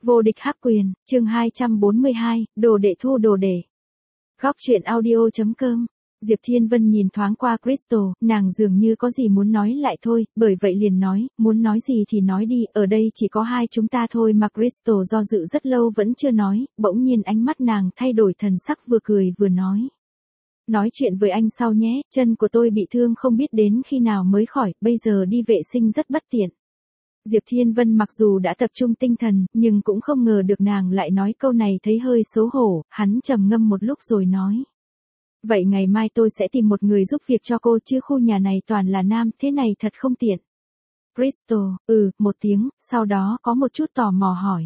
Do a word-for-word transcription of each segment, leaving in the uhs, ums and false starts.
Vô địch hắc quyền, chương hai trăm bốn mươi hai, đồ đệ thu đồ để. Góc truyện audio chấm com. Diệp Thiên Vân nhìn thoáng qua Crystal, nàng dường như có gì muốn nói lại thôi, bởi vậy liền nói, muốn nói gì thì nói đi, ở đây chỉ có hai chúng ta thôi mà. Crystal do dự rất lâu vẫn chưa nói, bỗng nhiên ánh mắt nàng thay đổi thần sắc, vừa cười vừa nói. Nói chuyện với anh sau nhé, chân của tôi bị thương không biết đến khi nào mới khỏi, bây giờ đi vệ sinh rất bất tiện. Diệp Thiên Vân mặc dù đã tập trung tinh thần, nhưng cũng không ngờ được nàng lại nói câu này, thấy hơi xấu hổ, hắn trầm ngâm một lúc rồi nói. Vậy ngày mai tôi sẽ tìm một người giúp việc cho cô, chứ khu nhà này toàn là nam, thế này thật không tiện. Crystal, ừ, một tiếng, sau đó có một chút tò mò hỏi.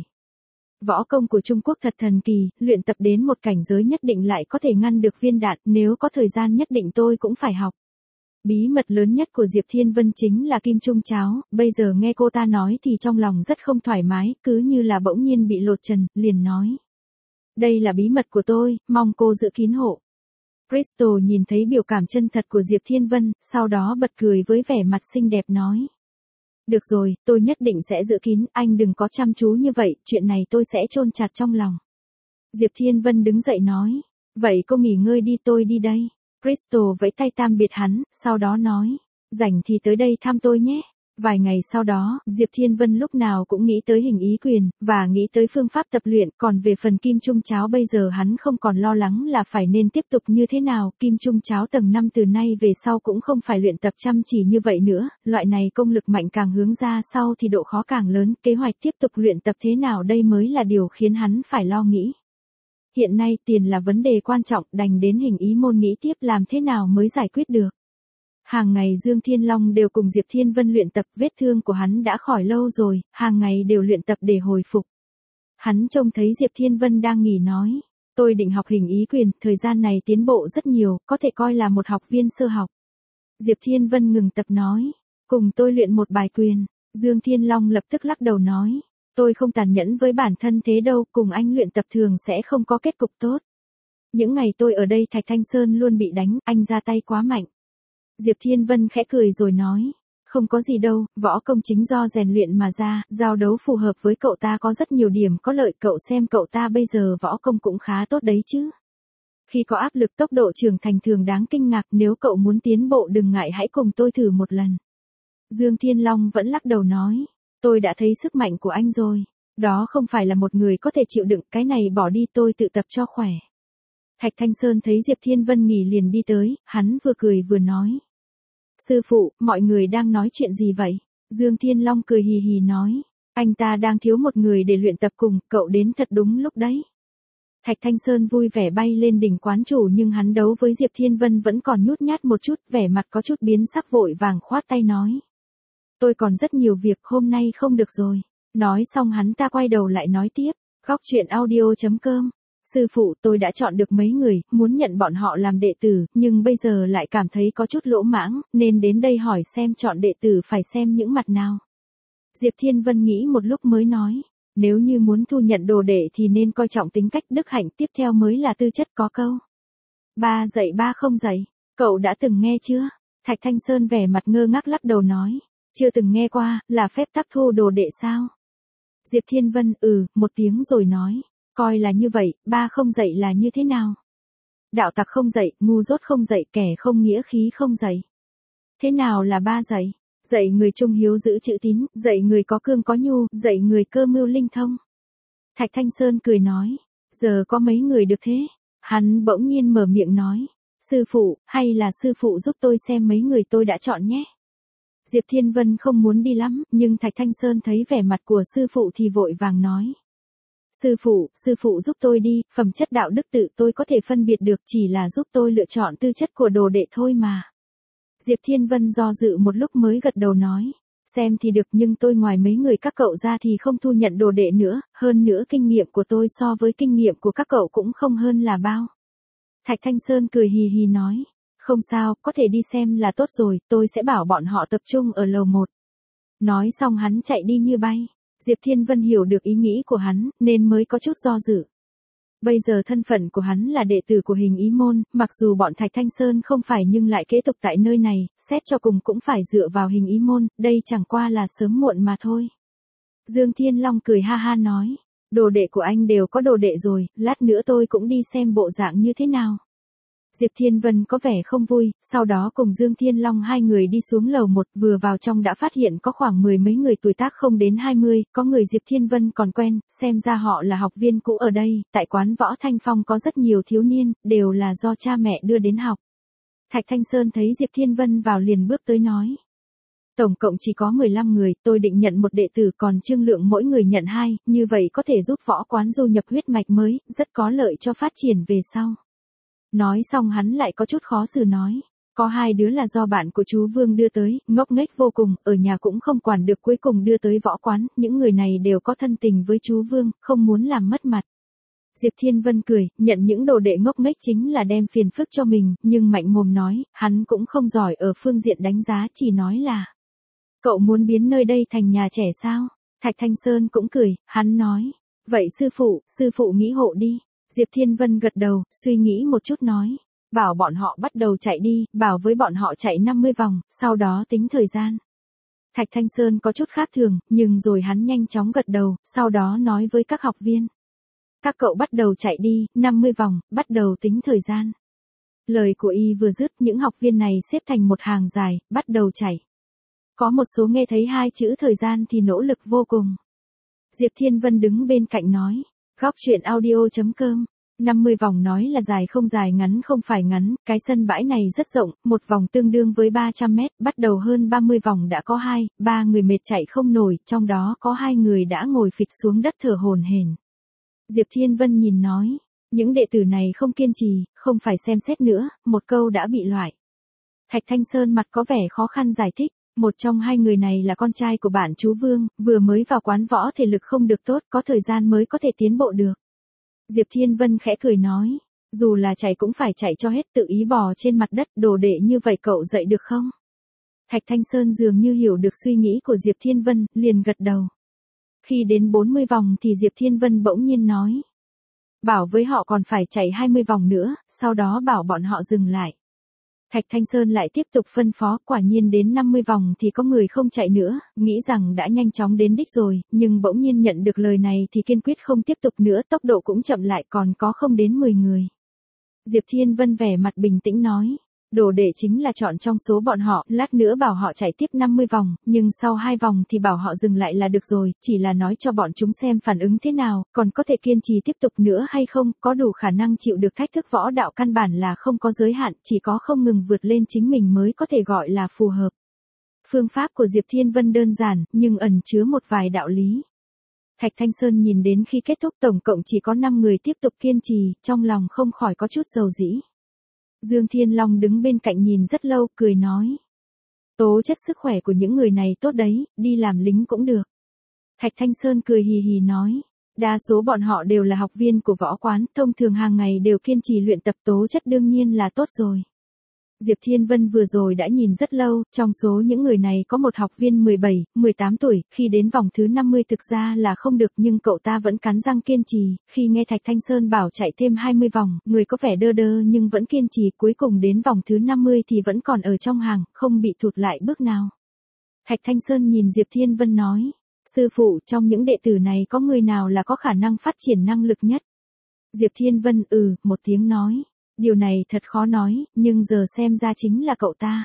Võ công của Trung Quốc thật thần kỳ, luyện tập đến một cảnh giới nhất định lại có thể ngăn được viên đạn, nếu có thời gian nhất định tôi cũng phải học. Bí mật lớn nhất của Diệp Thiên Vân chính là kim trung cháo, bây giờ nghe cô ta nói thì trong lòng rất không thoải mái, cứ như là bỗng nhiên bị lột trần, liền nói. Đây là bí mật của tôi, mong cô giữ kín hộ. Crystal nhìn thấy biểu cảm chân thật của Diệp Thiên Vân, sau đó bật cười với vẻ mặt xinh đẹp nói. Được rồi, tôi nhất định sẽ giữ kín, anh đừng có chăm chú như vậy, chuyện này tôi sẽ chôn chặt trong lòng. Diệp Thiên Vân đứng dậy nói. Vậy cô nghỉ ngơi đi, tôi đi đây. Crystal vẫy tay tạm biệt hắn, sau đó nói, rảnh thì tới đây thăm tôi nhé. Vài ngày sau đó, Diệp Thiên Vân lúc nào cũng nghĩ tới hình ý quyền, và nghĩ tới phương pháp tập luyện, còn về phần kim trung cháo bây giờ hắn không còn lo lắng là phải nên tiếp tục như thế nào, kim trung cháo tầng năm từ nay về sau cũng không phải luyện tập chăm chỉ như vậy nữa, loại này công lực mạnh càng hướng ra sau thì độ khó càng lớn, kế hoạch tiếp tục luyện tập thế nào đây mới là điều khiến hắn phải lo nghĩ. Hiện nay tiền là vấn đề quan trọng, đành đến hình ý môn nghĩ tiếp làm thế nào mới giải quyết được. Hàng ngày Dương Thiên Long đều cùng Diệp Thiên Vân luyện tập, vết thương của hắn đã khỏi lâu rồi, hàng ngày đều luyện tập để hồi phục. Hắn trông thấy Diệp Thiên Vân đang nghỉ nói, tôi định học hình ý quyền, thời gian này tiến bộ rất nhiều, có thể coi là một học viên sơ học. Diệp Thiên Vân ngừng tập nói, cùng tôi luyện một bài quyền. Dương Thiên Long lập tức lắc đầu nói, tôi không tàn nhẫn với bản thân thế đâu, cùng anh luyện tập thường sẽ không có kết cục tốt. Những ngày tôi ở đây Thạch Thanh Sơn luôn bị đánh, anh ra tay quá mạnh. Diệp Thiên Vân khẽ cười rồi nói, không có gì đâu, võ công chính do rèn luyện mà ra, giao đấu phù hợp với cậu ta có rất nhiều điểm có lợi, cậu xem cậu ta bây giờ võ công cũng khá tốt đấy chứ. Khi có áp lực tốc độ trưởng thành thường đáng kinh ngạc, nếu cậu muốn tiến bộ đừng ngại hãy cùng tôi thử một lần. Dương Thiên Long vẫn lắc đầu nói, tôi đã thấy sức mạnh của anh rồi, đó không phải là một người có thể chịu đựng, cái này bỏ đi, tôi tự tập cho khỏe. Thạch Thanh Sơn thấy Diệp Thiên Vân nghỉ liền đi tới, hắn vừa cười vừa nói. Sư phụ, mọi người đang nói chuyện gì vậy? Dương Thiên Long cười hì hì nói. Anh ta đang thiếu một người để luyện tập cùng, cậu đến thật đúng lúc đấy. Thạch Thanh Sơn vui vẻ bay lên đỉnh quán chủ, nhưng hắn đấu với Diệp Thiên Vân vẫn còn nhút nhát một chút, vẻ mặt có chút biến sắc, vội vàng khoát tay nói. Tôi còn rất nhiều việc, hôm nay không được rồi. Nói xong hắn ta quay đầu lại nói tiếp. Góc truyện audio chấm com. Sư phụ, tôi đã chọn được mấy người, muốn nhận bọn họ làm đệ tử, nhưng bây giờ lại cảm thấy có chút lỗ mãng, nên đến đây hỏi xem chọn đệ tử phải xem những mặt nào. Diệp Thiên Vân nghĩ một lúc mới nói, nếu như muốn thu nhận đồ đệ thì nên coi trọng tính cách đức hạnh, tiếp theo mới là tư chất, có câu. Ba dạy ba không dạy, cậu đã từng nghe chưa? Thạch Thanh Sơn vẻ mặt ngơ ngác lắc đầu nói, chưa từng nghe qua, là phép tắc thu đồ đệ sao? Diệp Thiên Vân ừ, một tiếng rồi nói. Coi là như vậy, ba không dạy là như thế nào? Đạo tặc không dạy, ngu dốt không dạy, kẻ không nghĩa khí không dạy. Thế nào là ba dạy? Dạy người trung hiếu giữ chữ tín, dạy người có cương có nhu, dạy người cơ mưu linh thông. Thạch Thanh Sơn cười nói, giờ có mấy người được thế? Hắn bỗng nhiên mở miệng nói, sư phụ, hay là sư phụ giúp tôi xem mấy người tôi đã chọn nhé. Diệp Thiên Vân không muốn đi lắm, nhưng Thạch Thanh Sơn thấy vẻ mặt của sư phụ thì vội vàng nói. Sư phụ, sư phụ giúp tôi đi, phẩm chất đạo đức tự tôi có thể phân biệt được, chỉ là giúp tôi lựa chọn tư chất của đồ đệ thôi mà. Diệp Thiên Vân do dự một lúc mới gật đầu nói, xem thì được, nhưng tôi ngoài mấy người các cậu ra thì không thu nhận đồ đệ nữa, hơn nữa kinh nghiệm của tôi so với kinh nghiệm của các cậu cũng không hơn là bao. Thạch Thanh Sơn cười hì hì nói, không sao, có thể đi xem là tốt rồi, tôi sẽ bảo bọn họ tập trung ở lầu một. Nói xong hắn chạy đi như bay. Diệp Thiên Vân hiểu được ý nghĩ của hắn, nên mới có chút do dự. Bây giờ thân phận của hắn là đệ tử của hình ý môn, mặc dù bọn Thạch Thanh Sơn không phải nhưng lại kế tục tại nơi này, xét cho cùng cũng phải dựa vào hình ý môn, đây chẳng qua là sớm muộn mà thôi. Dương Thiên Long cười ha ha nói, Đồ đệ của anh đều có đồ đệ rồi, lát nữa tôi cũng đi xem bộ dạng như thế nào. Diệp Thiên Vân có vẻ không vui, sau đó cùng Dương Thiên Long hai người đi xuống lầu một, vừa vào trong đã phát hiện có khoảng mười mấy người tuổi tác không đến hai mươi, có người Diệp Thiên Vân còn quen, xem ra họ là học viên cũ ở đây, tại quán Võ Thanh Phong có rất nhiều thiếu niên, đều là do cha mẹ đưa đến học. Thạch Thanh Sơn thấy Diệp Thiên Vân vào liền bước tới nói. Tổng cộng chỉ có mười lăm người, tôi định nhận một đệ tử còn Trương Lượng mỗi người nhận hai, như vậy có thể giúp võ quán du nhập huyết mạch mới, rất có lợi cho phát triển về sau. Nói xong hắn lại có chút khó xử nói. Có hai đứa là do bạn của chú Vương đưa tới, ngốc nghếch vô cùng, ở nhà cũng không quản được cuối cùng đưa tới võ quán, những người này đều có thân tình với chú Vương, không muốn làm mất mặt. Diệp Thiên Vân cười, nhận những đồ đệ ngốc nghếch chính là đem phiền phức cho mình, nhưng mạnh mồm nói, hắn cũng không giỏi ở phương diện đánh giá, chỉ nói là. Cậu muốn biến nơi đây thành nhà trẻ sao? Thạch Thanh Sơn cũng cười, hắn nói. Vậy sư phụ, sư phụ nghĩ hộ đi. Diệp Thiên Vân gật đầu, suy nghĩ một chút nói. Bảo bọn họ bắt đầu chạy đi, bảo với bọn họ chạy năm mươi vòng, sau đó tính thời gian. Thạch Thanh Sơn có chút khác thường, nhưng rồi hắn nhanh chóng gật đầu, sau đó nói với các học viên. Các cậu bắt đầu chạy đi, năm mươi vòng, bắt đầu tính thời gian. Lời của y vừa dứt, những học viên này xếp thành một hàng dài, bắt đầu chạy. Có một số nghe thấy hai chữ thời gian thì nỗ lực vô cùng. Diệp Thiên Vân đứng bên cạnh nói. Góc truyện audio chấm com năm mươi vòng nói là dài không dài ngắn không phải ngắn, cái sân bãi này rất rộng, một vòng tương đương với ba trăm mét, bắt đầu hơn ba mươi vòng đã có hai, ba người mệt chạy không nổi, trong đó có hai người đã ngồi phịch xuống đất thở hổn hển. Diệp Thiên Vân nhìn nói, những đệ tử này không kiên trì, không phải xem xét nữa, một câu đã bị loại. Thạch Thanh Sơn mặt có vẻ khó khăn giải thích. Một trong hai người này là con trai của bạn chú Vương, vừa mới vào quán võ thể lực không được tốt, có thời gian mới có thể tiến bộ được. Diệp Thiên Vân khẽ cười nói, dù là chạy cũng phải chạy cho hết, tự ý bò trên mặt đất, đồ đệ như vậy cậu dạy được không? Thạch Thanh Sơn dường như hiểu được suy nghĩ của Diệp Thiên Vân, liền gật đầu. Khi đến bốn mươi vòng thì Diệp Thiên Vân bỗng nhiên nói. Bảo với họ còn phải chạy hai mươi vòng nữa, sau đó bảo bọn họ dừng lại. Thạch Thanh Sơn lại tiếp tục phân phó, quả nhiên đến năm mươi vòng thì có người không chạy nữa, nghĩ rằng đã nhanh chóng đến đích rồi, nhưng bỗng nhiên nhận được lời này thì kiên quyết không tiếp tục nữa, tốc độ cũng chậm lại, còn có không đến mười người. Diệp Thiên Vân vẻ mặt bình tĩnh nói, đồ đệ chính là chọn trong số bọn họ, lát nữa bảo họ chạy tiếp năm mươi vòng, nhưng sau hai vòng thì bảo họ dừng lại là được rồi, chỉ là nói cho bọn chúng xem phản ứng thế nào, còn có thể kiên trì tiếp tục nữa hay không, có đủ khả năng chịu được thách thức, võ đạo căn bản là không có giới hạn, chỉ có không ngừng vượt lên chính mình mới có thể gọi là phù hợp. Phương pháp của Diệp Thiên Vân đơn giản, nhưng ẩn chứa một vài đạo lý. Thạch Thanh Sơn nhìn đến khi kết thúc tổng cộng chỉ có năm người tiếp tục kiên trì, trong lòng không khỏi có chút dầu dĩ. Dương Thiên Long đứng bên cạnh nhìn rất lâu, cười nói. Tố chất sức khỏe của những người này tốt đấy, đi làm lính cũng được. Thạch Thanh Sơn cười hì hì nói. Đa số bọn họ đều là học viên của võ quán, thông thường hàng ngày đều kiên trì luyện tập, tố chất đương nhiên là tốt rồi. Diệp Thiên Vân vừa rồi đã nhìn rất lâu, trong số những người này có một học viên mười bảy, mười tám tuổi, khi đến vòng thứ năm mươi thực ra là không được nhưng cậu ta vẫn cắn răng kiên trì, khi nghe Thạch Thanh Sơn bảo chạy thêm hai mươi vòng, người có vẻ đơ đơ nhưng vẫn kiên trì, cuối cùng đến vòng thứ năm mươi thì vẫn còn ở trong hàng, không bị thụt lại bước nào. Thạch Thanh Sơn nhìn Diệp Thiên Vân nói, sư phụ, trong những đệ tử này có người nào là có khả năng phát triển năng lực nhất? Diệp Thiên Vân ừ, một tiếng nói. Điều này thật khó nói, nhưng giờ xem ra chính là cậu ta.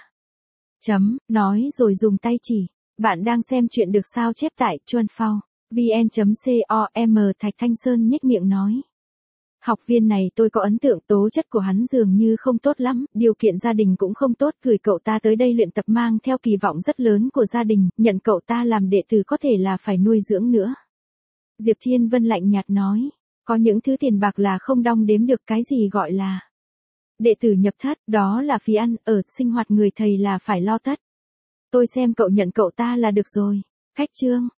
Chấm, nói rồi dùng tay chỉ. Bạn đang xem chuyện được sao chép tại chuan phao, vn chấm com. Thạch Thanh Sơn nhếch miệng nói. Học viên này tôi có ấn tượng tố chất của hắn dường như không tốt lắm, điều kiện gia đình cũng không tốt, gửi cậu ta tới đây luyện tập mang theo kỳ vọng rất lớn của gia đình, nhận cậu ta làm đệ tử có thể là phải nuôi dưỡng nữa. Diệp Thiên Vân lạnh nhạt nói, có những thứ tiền bạc là không đong đếm được, cái gì gọi là đệ tử nhập thất, đó là phí ăn, ở, sinh hoạt người thầy là phải lo tất. Tôi xem cậu nhận cậu ta là được rồi. Khách trương.